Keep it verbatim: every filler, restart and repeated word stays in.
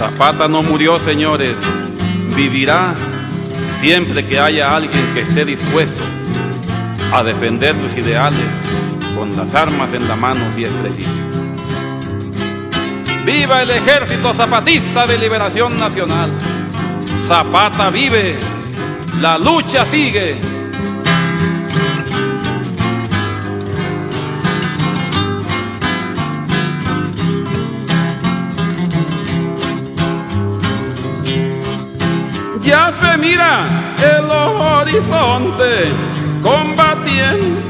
Zapata no murió, señores, vivirá siempre que haya alguien que esté dispuesto a defender sus ideales con las armas en la mano si es preciso. ¡Viva el Ejército Zapatista de Liberación Nacional! Zapata vive, la lucha sigue. Ya se mira el horizonte combatiendo